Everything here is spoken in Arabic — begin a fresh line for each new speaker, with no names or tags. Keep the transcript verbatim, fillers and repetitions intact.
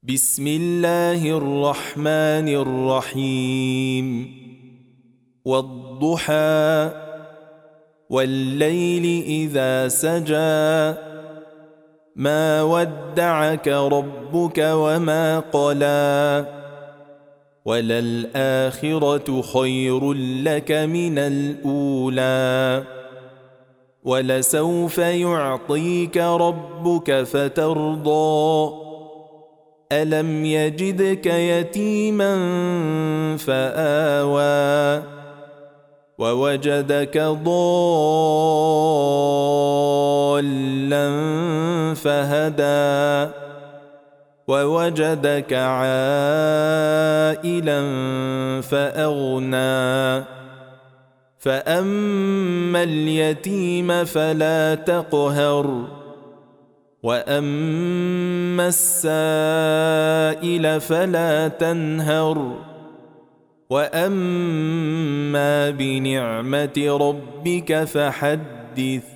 بسم الله الرحمن الرحيم والضحى والليل إذا سجى ما ودعك ربك وما قلى وللآخرة خير لك من الأولى ولسوف يعطيك ربك فترضى ألم يجدك يتيما فآوى ووجدك ضالا فهدى ووجدك عائلا فأغنى فأما اليتيم فلا تقهر وأما السائل فلا تنهر وأما بنعمة ربك فحدث.